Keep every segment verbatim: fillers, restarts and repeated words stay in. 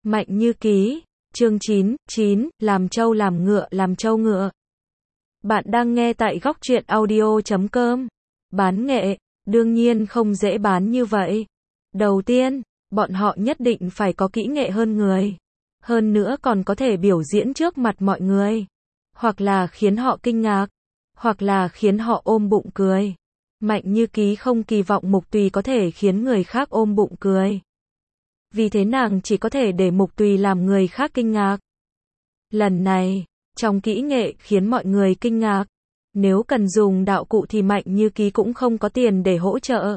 Mạnh Như Ký, chương chín, chín, làm trâu làm ngựa làm trâu ngựa. Bạn đang nghe tại góc truyện audio chấm com. Bán nghệ, đương nhiên không dễ bán như vậy. Đầu tiên, bọn họ nhất định phải có kỹ nghệ hơn người. Hơn nữa còn có thể biểu diễn trước mặt mọi người. Hoặc là khiến họ kinh ngạc. Hoặc là khiến họ ôm bụng cười. Mạnh Như Ký không kỳ vọng Mục Tùy có thể khiến người khác ôm bụng cười. Vì thế nàng chỉ có thể để Mục Tùy làm người khác kinh ngạc. Lần này, trong kỹ nghệ khiến mọi người kinh ngạc. Nếu cần dùng đạo cụ thì Mạnh Như Ký cũng không có tiền để hỗ trợ.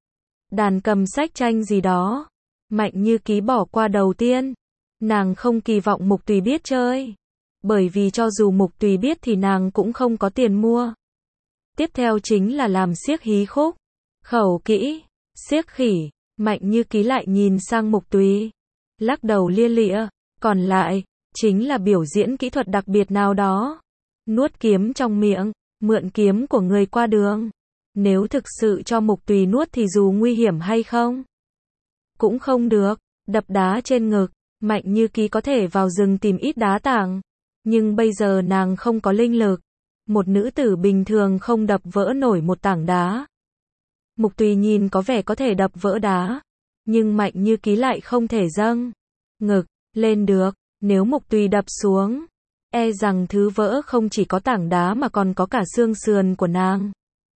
Đàn cầm sách tranh gì đó. Mạnh Như Ký bỏ qua đầu tiên. Nàng không kỳ vọng Mục Tùy biết chơi. Bởi vì cho dù Mục Tùy biết thì nàng cũng không có tiền mua. Tiếp theo chính là làm xiếc hí khúc. Khẩu kỹ, xiếc khỉ. Mạnh Như Ký lại nhìn sang Mục Tùy. Lắc đầu lia lịa. Còn lại, chính là biểu diễn kỹ thuật đặc biệt nào đó. Nuốt kiếm trong miệng, mượn kiếm của người qua đường. Nếu thực sự cho Mục Tùy nuốt thì dù nguy hiểm hay không? Cũng không được. Đập đá trên ngực. Mạnh Như Ký có thể vào rừng tìm ít đá tảng. Nhưng bây giờ nàng không có linh lực. Một nữ tử bình thường không đập vỡ nổi một tảng đá. Mục Tùy nhìn có vẻ có thể đập vỡ đá. Nhưng Mạnh Như Ký lại không thể dâng ngực lên được. Nếu Mục Tùy đập xuống, e rằng thứ vỡ không chỉ có tảng đá mà còn có cả xương sườn của nàng.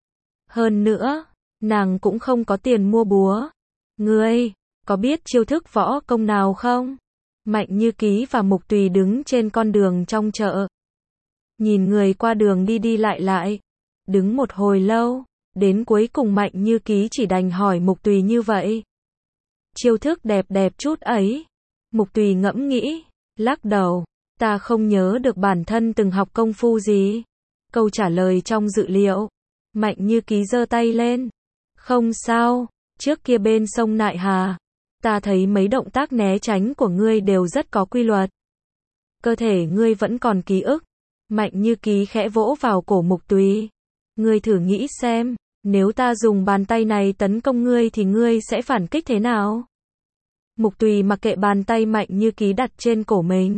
Hơn nữa, nàng cũng không có tiền mua búa. Ngươi, có biết chiêu thức võ công nào không? Mạnh Như Ký và Mục Tùy đứng trên con đường trong chợ. Nhìn người qua đường đi đi lại lại. Đứng một hồi lâu, đến cuối cùng Mạnh Như Ký chỉ đành hỏi Mục Tùy như vậy. Chiêu thức đẹp đẹp chút ấy. Mục Tùy ngẫm nghĩ, lắc đầu. Ta không nhớ được bản thân từng học công phu gì. Câu trả lời trong dự liệu. Mạnh Như Ký giơ tay lên. Không sao, trước kia bên sông Nại Hà, ta thấy mấy động tác né tránh của ngươi đều rất có quy luật. Cơ thể ngươi vẫn còn ký ức. Mạnh Như Ký khẽ vỗ vào cổ Mục Tùy. Ngươi thử nghĩ xem, nếu ta dùng bàn tay này tấn công ngươi thì ngươi sẽ phản kích thế nào? Mục Tùy mặc kệ bàn tay Mạnh Như Ký đặt trên cổ mình.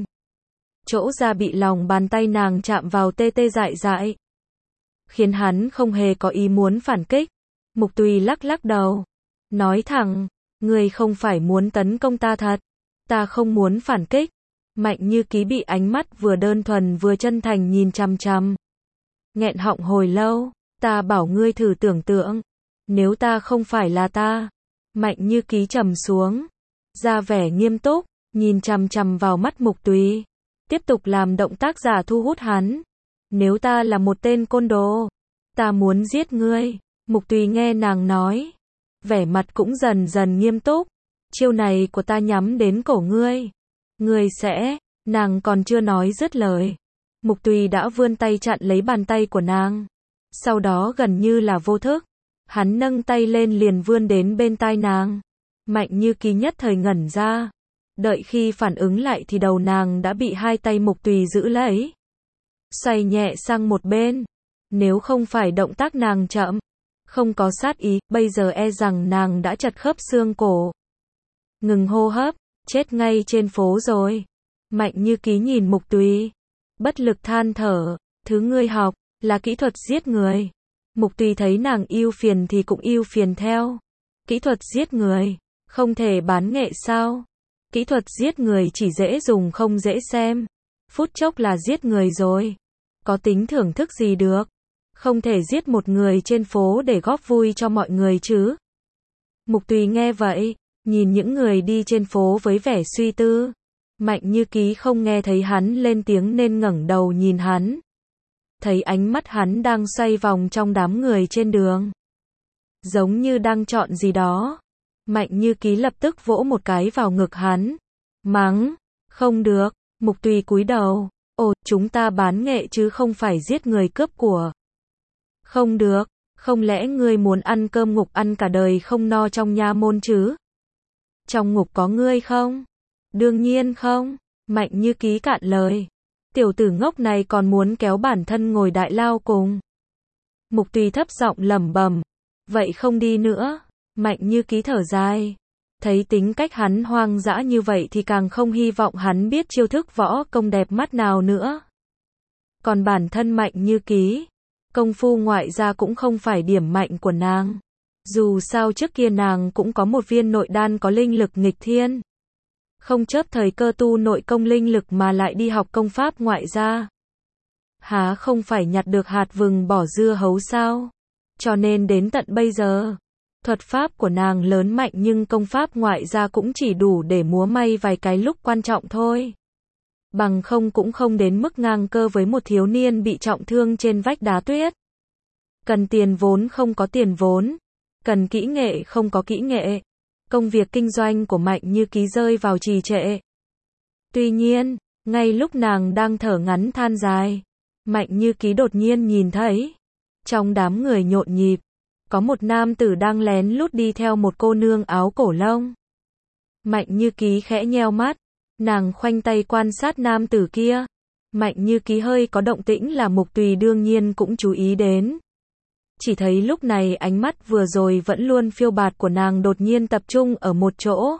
Chỗ da bị lòng bàn tay nàng chạm vào tê tê dại dại. Khiến hắn không hề có ý muốn phản kích. Mục Tùy lắc lắc đầu. Nói thẳng, ngươi không phải muốn tấn công ta thật. Ta không muốn phản kích. Mạnh Như Ký bị ánh mắt vừa đơn thuần vừa chân thành nhìn chằm chằm. Nghẹn họng hồi lâu. Ta bảo ngươi thử tưởng tượng. Nếu ta không phải là ta. Mạnh Như Ký trầm xuống. Ra vẻ nghiêm túc. Nhìn chằm chằm vào mắt Mục Tùy. Tiếp tục làm động tác giả thu hút hắn. Nếu ta là một tên côn đồ. Ta muốn giết ngươi. Mục Tùy nghe nàng nói. Vẻ mặt cũng dần dần nghiêm túc. Chiêu này của ta nhắm đến cổ ngươi. Ngươi sẽ. Nàng còn chưa nói dứt lời. Mục Tùy đã vươn tay chặn lấy bàn tay của nàng. Sau đó gần như là vô thức. Hắn nâng tay lên liền vươn đến bên tai nàng. Mạnh Như Ký nhất thời ngẩn ra. Đợi khi phản ứng lại thì đầu nàng đã bị hai tay Mục Tùy giữ lấy. Xoay nhẹ sang một bên. Nếu không phải động tác nàng chậm, không có sát ý, bây giờ e rằng nàng đã chật khớp xương cổ. Ngừng hô hấp, chết ngay trên phố rồi. Mạnh Như Ký nhìn Mục Tùy. Bất lực than thở, thứ ngươi học, là kỹ thuật giết người. Mục Tùy thấy nàng yêu phiền thì cũng yêu phiền theo. Kỹ thuật giết người, không thể bán nghệ sao? Kỹ thuật giết người chỉ dễ dùng không dễ xem. Phút chốc là giết người rồi. Có tính thưởng thức gì được. Không thể giết một người trên phố để góp vui cho mọi người chứ. Mục Tùy nghe vậy, nhìn những người đi trên phố với vẻ suy tư. Mạnh Như Ký không nghe thấy hắn lên tiếng nên ngẩng đầu nhìn hắn. Thấy ánh mắt hắn đang xoay vòng trong đám người trên đường. Giống như đang chọn gì đó. Mạnh Như Ký lập tức vỗ một cái vào ngực hắn. Mắng, không được. Mục Tùy cúi đầu. Ồ, chúng ta bán nghệ chứ không phải giết người cướp của. Không được, không lẽ ngươi muốn ăn cơm ngục ăn cả đời không no trong nha môn chứ? Trong ngục có ngươi không? Đương nhiên không. Mạnh Như Ký cạn lời. Tiểu tử ngốc này còn muốn kéo bản thân ngồi đại lao cùng. Mục Tùy thấp giọng lẩm bẩm. Vậy không đi nữa. Mạnh Như Ký thở dài. Thấy tính cách hắn hoang dã như vậy thì càng không hy vọng hắn biết chiêu thức võ công đẹp mắt nào nữa. Còn bản thân Mạnh Như Ký, công phu ngoại gia cũng không phải điểm mạnh của nàng. Dù sao trước kia nàng cũng có một viên nội đan có linh lực nghịch thiên. Không chớp thời cơ tu nội công linh lực mà lại đi học công pháp ngoại gia. Há không phải nhặt được hạt vừng bỏ dưa hấu sao? Cho nên đến tận bây giờ, thuật pháp của nàng lớn mạnh nhưng công pháp ngoại gia cũng chỉ đủ để múa may vài cái lúc quan trọng thôi. Bằng không cũng không đến mức ngang cơ với một thiếu niên bị trọng thương trên vách đá tuyết. Cần tiền vốn không có tiền vốn, cần kỹ nghệ không có kỹ nghệ. Công việc kinh doanh của Mạnh Như Ký rơi vào trì trệ. Tuy nhiên, ngay lúc nàng đang thở ngắn than dài, Mạnh Như Ký đột nhiên nhìn thấy, trong đám người nhộn nhịp, có một nam tử đang lén lút đi theo một cô nương áo cổ lông. Mạnh Như Ký khẽ nheo mắt, nàng khoanh tay quan sát nam tử kia. Mạnh Như Ký hơi có động tĩnh là Mục Tùy đương nhiên cũng chú ý đến. Chỉ thấy lúc này ánh mắt vừa rồi vẫn luôn phiêu bạt của nàng đột nhiên tập trung ở một chỗ.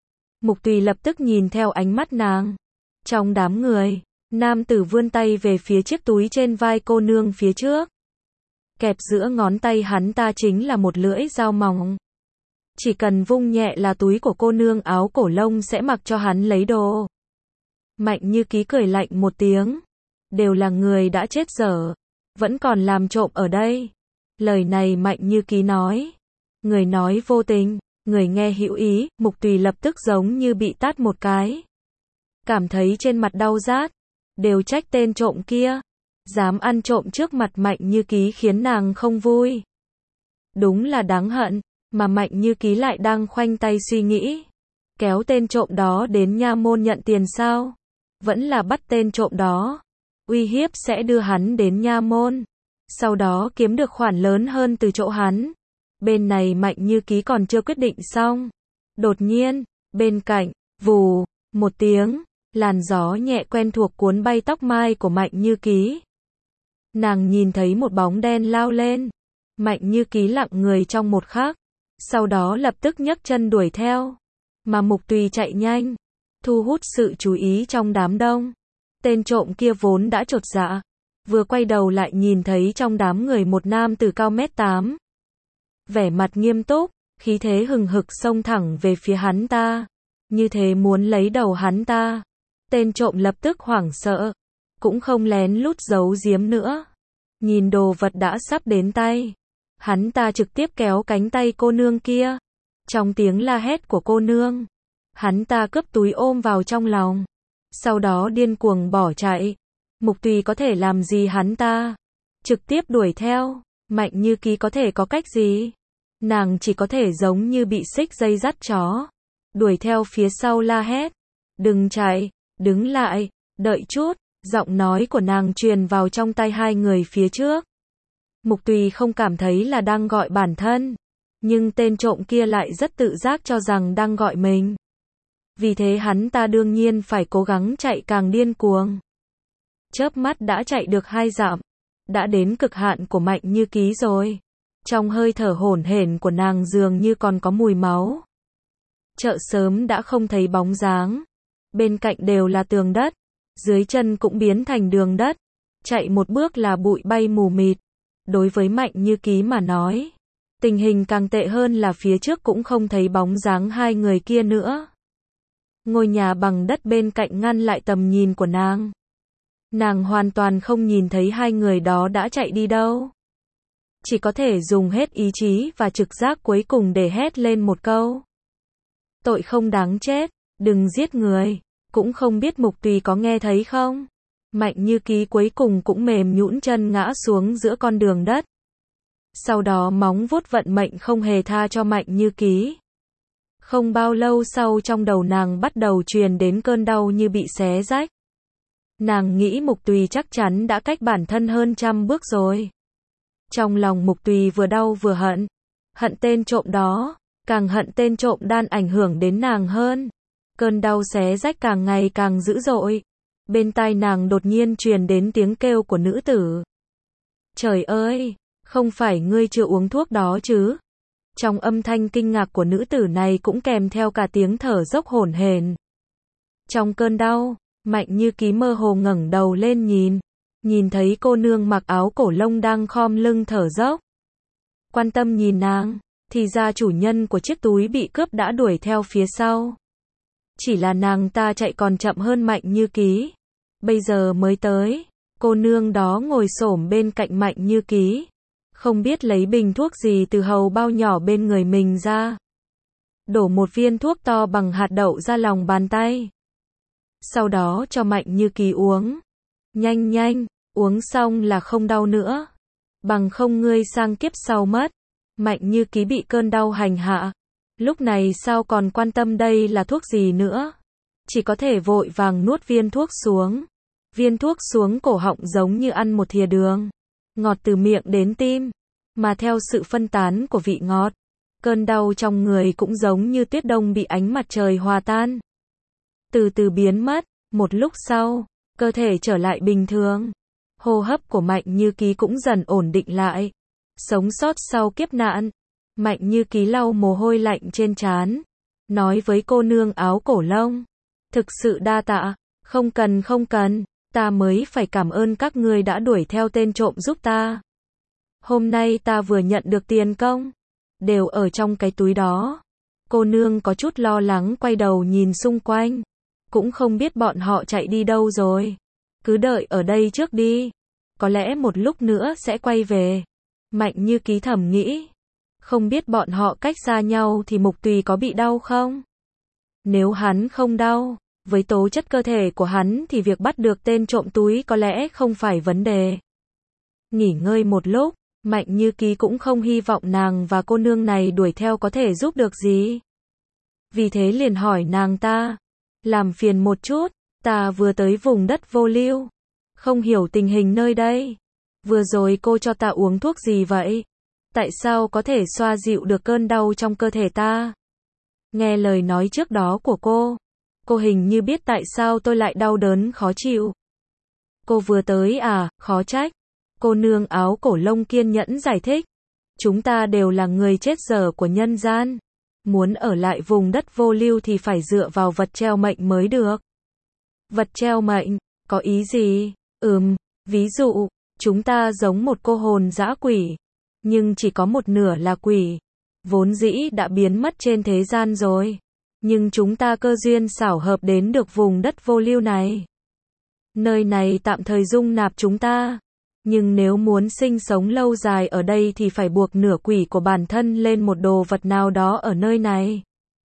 Mục Tùy lập tức nhìn theo ánh mắt nàng. Trong đám người, nam tử vươn tay về phía chiếc túi trên vai cô nương phía trước. Kẹp giữa ngón tay hắn ta chính là một lưỡi dao mỏng. Chỉ cần vung nhẹ là túi của cô nương áo cổ lông sẽ mặc cho hắn lấy đồ. Mạnh Như Ký cười lạnh một tiếng. Đều là người đã chết dở, vẫn còn làm trộm ở đây. Lời này Mạnh Như Ký nói. Người nói vô tình, người nghe hữu ý, Mục Tùy lập tức giống như bị tát một cái. Cảm thấy trên mặt đau rát. Đều trách tên trộm kia. Dám ăn trộm trước mặt Mạnh Như Ký khiến nàng không vui. Đúng là đáng hận, mà Mạnh Như Ký lại đang khoanh tay suy nghĩ. Kéo tên trộm đó đến nha môn nhận tiền sao? Vẫn là bắt tên trộm đó. Uy hiếp sẽ đưa hắn đến nha môn. Sau đó kiếm được khoản lớn hơn từ chỗ hắn. Bên này Mạnh Như Ký còn chưa quyết định xong. Đột nhiên, bên cạnh, vù, một tiếng, làn gió nhẹ quen thuộc cuốn bay tóc mai của Mạnh Như Ký. Nàng nhìn thấy một bóng đen lao lên. Mạnh Như Ký lặng người trong một khắc. Sau đó lập tức nhấc chân đuổi theo. Mà Mục Tùy chạy nhanh, thu hút sự chú ý trong đám đông. Tên trộm kia vốn đã chột dạ. Vừa quay đầu lại nhìn thấy trong đám người một nam tử cao mét tám. Vẻ mặt nghiêm túc, khí thế hừng hực xông thẳng về phía hắn ta. Như thế muốn lấy đầu hắn ta. Tên trộm lập tức hoảng sợ. Cũng không lén lút giấu giếm nữa. Nhìn đồ vật đã sắp đến tay. Hắn ta trực tiếp kéo cánh tay cô nương kia. Trong tiếng la hét của cô nương, hắn ta cướp túi ôm vào trong lòng. Sau đó điên cuồng bỏ chạy. Mục Tùy có thể làm gì hắn ta? Trực tiếp đuổi theo. Mạnh Như Ký có thể có cách gì? Nàng chỉ có thể giống như bị xích dây dắt chó. Đuổi theo phía sau la hét. Đừng chạy, đứng lại, đợi chút. Giọng nói của nàng truyền vào trong tai hai người phía trước. Mục Tùy không cảm thấy là đang gọi bản thân. Nhưng tên trộm kia lại rất tự giác cho rằng đang gọi mình. Vì thế hắn ta đương nhiên phải cố gắng chạy càng điên cuồng. Chớp mắt đã chạy được hai dặm. Đã đến cực hạn của Mạnh Như Ký rồi. Trong hơi thở hổn hển của nàng dường như còn có mùi máu. Chợ sớm đã không thấy bóng dáng. Bên cạnh đều là tường đất. Dưới chân cũng biến thành đường đất. Chạy một bước là bụi bay mù mịt. Đối với Mạnh Như Ký mà nói, tình hình càng tệ hơn là phía trước cũng không thấy bóng dáng hai người kia nữa. Ngôi nhà bằng đất bên cạnh ngăn lại tầm nhìn của nàng. Nàng hoàn toàn không nhìn thấy hai người đó đã chạy đi đâu. Chỉ có thể dùng hết ý chí và trực giác cuối cùng để hét lên một câu. Tội không đáng chết, đừng giết người. Cũng không biết Mục Tùy có nghe thấy không? Mạnh Như Ký cuối cùng cũng mềm nhũn chân ngã xuống giữa con đường đất. Sau đó móng vuốt vận mệnh không hề tha cho Mạnh Như Ký. Không bao lâu sau trong đầu nàng bắt đầu truyền đến cơn đau như bị xé rách. Nàng nghĩ Mục Tùy chắc chắn đã cách bản thân hơn trăm bước rồi. Trong lòng Mục Tùy vừa đau vừa hận. Hận tên trộm đó, càng hận tên trộm đan ảnh hưởng đến nàng hơn. Cơn đau xé rách càng ngày càng dữ dội. Bên tai nàng đột nhiên truyền đến tiếng kêu của nữ tử. Trời ơi, không phải ngươi chưa uống thuốc đó chứ? Trong âm thanh kinh ngạc của nữ tử này cũng kèm theo cả tiếng thở dốc hổn hển. Trong cơn đau, Mạnh Như Ký mơ hồ ngẩng đầu lên nhìn, nhìn thấy cô nương mặc áo cổ lông đang khom lưng thở dốc. Quan tâm nhìn nàng, thì ra chủ nhân của chiếc túi bị cướp đã đuổi theo phía sau. Chỉ là nàng ta chạy còn chậm hơn Mạnh Như Ký. Bây giờ mới tới, cô nương đó ngồi xổm bên cạnh Mạnh Như Ký, không biết lấy bình thuốc gì từ hầu bao nhỏ bên người mình ra. Đổ một viên thuốc to bằng hạt đậu ra lòng bàn tay. Sau đó cho Mạnh Như Ký uống. Nhanh nhanh, uống xong là không đau nữa. Bằng không ngươi sang kiếp sau mất. Mạnh Như Ký bị cơn đau hành hạ. Lúc này sao còn quan tâm đây là thuốc gì nữa. Chỉ có thể vội vàng nuốt viên thuốc xuống. Viên thuốc xuống cổ họng giống như ăn một thìa đường. Ngọt từ miệng đến tim. Mà theo sự phân tán của vị ngọt, cơn đau trong người cũng giống như tuyết đông bị ánh mặt trời hòa tan. Từ từ biến mất. Một lúc sau, cơ thể trở lại bình thường. Hô hấp của Mạnh Như Ký cũng dần ổn định lại. Sống sót sau kiếp nạn. Mạnh Như Ký lau mồ hôi lạnh trên trán, nói với cô nương áo cổ lông. Thực sự đa tạ, không cần không cần, ta mới phải cảm ơn các ngươi đã đuổi theo tên trộm giúp ta. Hôm nay ta vừa nhận được tiền công, đều ở trong cái túi đó. Cô nương có chút lo lắng quay đầu nhìn xung quanh, cũng không biết bọn họ chạy đi đâu rồi. Cứ đợi ở đây trước đi, có lẽ một lúc nữa sẽ quay về. Mạnh Như Ký thầm nghĩ, không biết bọn họ cách xa nhau thì Mục Tùy có bị đau không? Nếu hắn không đau, với tố chất cơ thể của hắn thì việc bắt được tên trộm túi có lẽ không phải vấn đề. Nghỉ ngơi một lúc, Mạnh Như Ký cũng không hy vọng nàng và cô nương này đuổi theo có thể giúp được gì. Vì thế liền hỏi nàng ta, làm phiền một chút, ta vừa tới vùng đất vô lưu, không hiểu tình hình nơi đây. Vừa rồi cô cho ta uống thuốc gì vậy? Tại sao có thể xoa dịu được cơn đau trong cơ thể ta? Nghe lời nói trước đó của cô, cô hình như biết tại sao tôi lại đau đớn khó chịu. Cô vừa tới à, khó trách. Cô nương áo cổ lông kiên nhẫn giải thích. Chúng ta đều là người chết dở của nhân gian. Muốn ở lại vùng đất vô lưu thì phải dựa vào vật treo mệnh mới được. Vật treo mệnh, có ý gì? Ừm, ví dụ, chúng ta giống một cô hồn dã quỷ, nhưng chỉ có một nửa là quỷ. Vốn dĩ đã biến mất trên thế gian rồi. Nhưng chúng ta cơ duyên xảo hợp đến được vùng đất vô lưu này. Nơi này tạm thời dung nạp chúng ta. Nhưng nếu muốn sinh sống lâu dài ở đây thì phải buộc nửa quỷ của bản thân lên một đồ vật nào đó ở nơi này.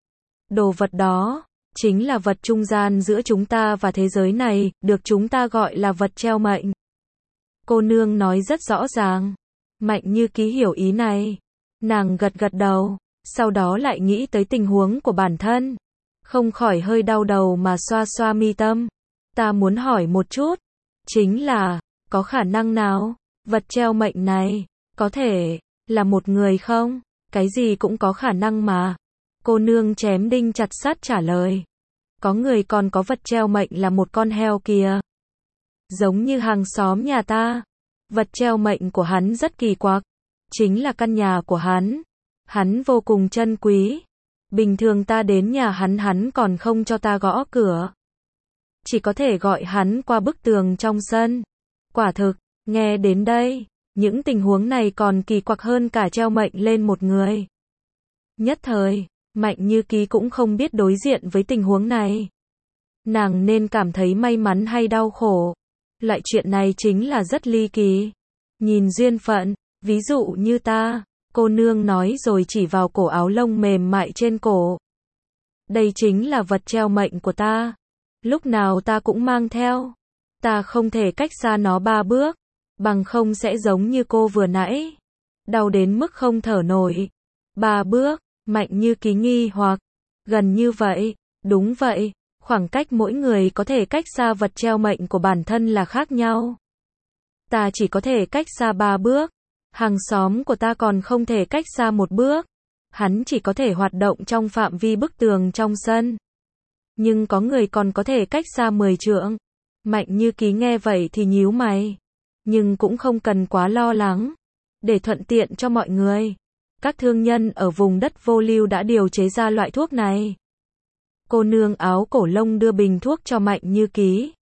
Đồ vật đó, chính là vật trung gian giữa chúng ta và thế giới này, được chúng ta gọi là vật treo mệnh. Cô nương nói rất rõ ràng. Mạnh Như Ký hiểu ý này. Nàng gật gật đầu, sau đó lại nghĩ tới tình huống của bản thân. Không khỏi hơi đau đầu mà xoa xoa mi tâm. Ta muốn hỏi một chút, chính là, có khả năng nào, vật treo mệnh này, có thể, là một người không? Cái gì cũng có khả năng mà. Cô nương chém đinh chặt sắt trả lời. Có người còn có vật treo mệnh là một con heo kìa. Giống như hàng xóm nhà ta. Vật treo mệnh của hắn rất kỳ quặc. Chính là căn nhà của hắn. Hắn vô cùng trân quý. Bình thường ta đến nhà hắn hắn còn không cho ta gõ cửa. Chỉ có thể gọi hắn qua bức tường trong sân. Quả thực, nghe đến đây, những tình huống này còn kỳ quặc hơn cả treo mệnh lên một người. Nhất thời, Mạnh Như Ký cũng không biết đối diện với tình huống này. Nàng nên cảm thấy may mắn hay đau khổ. Loại chuyện này chính là rất ly kỳ. Nhìn duyên phận, ví dụ như ta, cô nương nói rồi chỉ vào cổ áo lông mềm mại trên cổ. Đây chính là vật treo mệnh của ta. Lúc nào ta cũng mang theo. Ta không thể cách xa nó ba bước, bằng không sẽ giống như cô vừa nãy. Đau đến mức không thở nổi. Ba bước, Mạnh Như Ký nghi hoặc. Gần như vậy, đúng vậy, khoảng cách mỗi người có thể cách xa vật treo mệnh của bản thân là khác nhau. Ta chỉ có thể cách xa ba bước. Hàng xóm của ta còn không thể cách xa một bước. Hắn chỉ có thể hoạt động trong phạm vi bức tường trong sân. Nhưng có người còn có thể cách xa mười trượng. Mạnh Như Ký nghe vậy thì nhíu mày. Nhưng cũng không cần quá lo lắng. Để thuận tiện cho mọi người, Các thương nhân ở vùng đất vô lưu đã điều chế ra loại thuốc này. Cô nương áo cổ lông đưa bình thuốc cho Mạnh Như Ký.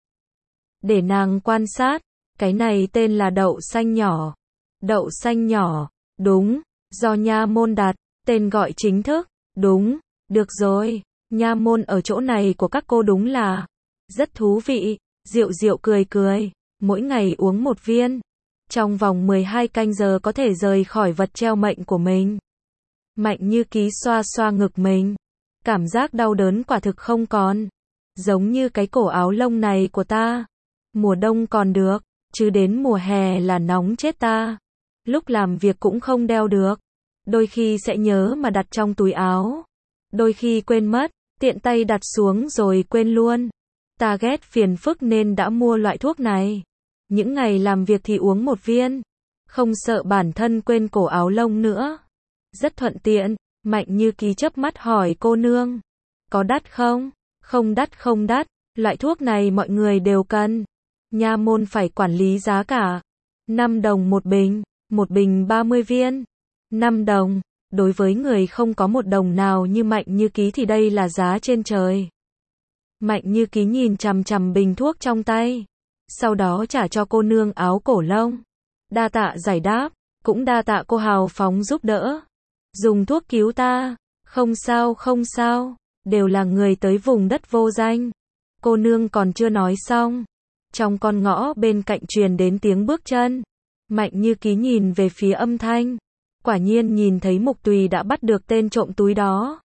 Để nàng quan sát, cái này tên là đậu xanh nhỏ. Đậu xanh nhỏ, đúng, do nha môn đặt, tên gọi chính thức, đúng, được rồi, nha môn ở chỗ này của các cô đúng là rất thú vị. Diệu Diệu cười cười, mỗi ngày uống một viên, trong vòng mười hai canh giờ có thể rời khỏi vật treo mệnh của mình. Mạnh Như Ký xoa xoa ngực mình, cảm giác đau đớn quả thực không còn, giống như cái cổ áo lông này của ta. Mùa đông còn được, chứ đến mùa hè là nóng chết ta. Lúc làm việc cũng không đeo được, đôi khi sẽ nhớ mà đặt trong túi áo, đôi khi quên mất, tiện tay đặt xuống rồi quên luôn. Ta ghét phiền phức nên đã mua loại thuốc này. Những ngày làm việc thì uống một viên, không sợ bản thân quên cổ áo lông nữa. Rất thuận tiện. Mạnh Như Ký chớp mắt hỏi cô nương, có đắt không? Không đắt không đắt, loại thuốc này mọi người đều cần. Nha môn phải quản lý giá cả. năm đồng một bình, một bình ba mươi viên. năm đồng, đối với người không có một đồng nào như Mạnh Như Ký thì đây là giá trên trời. Mạnh Như Ký nhìn chằm chằm bình thuốc trong tay, sau đó trả cho cô nương áo cổ lông. Đa tạ giải đáp, cũng đa tạ cô hào phóng giúp đỡ. Dùng thuốc cứu ta, không sao không sao, đều là người tới vùng đất vô danh. Cô nương còn chưa nói xong, trong con ngõ bên cạnh truyền đến tiếng bước chân. Mạnh Như Ký nhìn về phía âm thanh, quả nhiên nhìn thấy Mục Tùy đã bắt được tên trộm túi đó.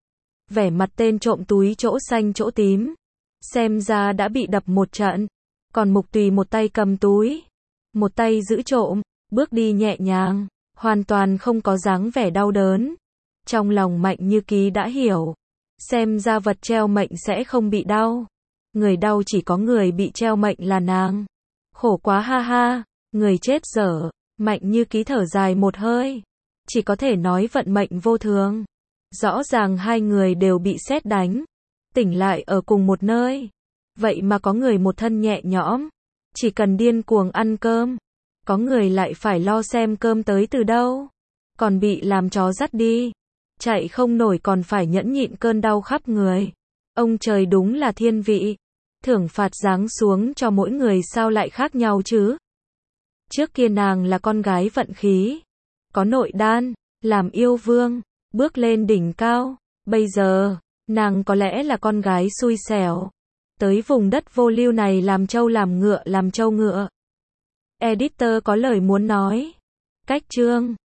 Vẻ mặt tên trộm túi chỗ xanh chỗ tím, xem ra đã bị đập một trận, còn Mục Tùy một tay cầm túi, một tay giữ trộm, bước đi nhẹ nhàng, hoàn toàn không có dáng vẻ đau đớn. Trong lòng Mạnh Như Ký đã hiểu, xem ra vật treo mệnh sẽ không bị đau, người đau chỉ có người bị treo mệnh là nàng. Khổ quá ha ha, người chết dở. Mạnh Như Ký thở dài một hơi, chỉ có thể nói vận mệnh vô thường. Rõ ràng hai người đều bị sét đánh, tỉnh lại ở cùng một nơi, vậy mà có người một thân nhẹ nhõm, chỉ cần điên cuồng ăn cơm, có người lại phải lo xem cơm tới từ đâu, còn bị làm chó dắt đi, chạy không nổi còn phải nhẫn nhịn cơn đau khắp người. Ông trời đúng là thiên vị, thưởng phạt giáng xuống cho mỗi người sao lại khác nhau chứ. Trước kia nàng là con gái vận khí, có nội đan, làm yêu vương, bước lên đỉnh cao. Bây giờ, nàng có lẽ là con gái xui xẻo, tới vùng đất vô lưu này làm trâu làm ngựa làm trâu ngựa. Editor có lời muốn nói. Cách chương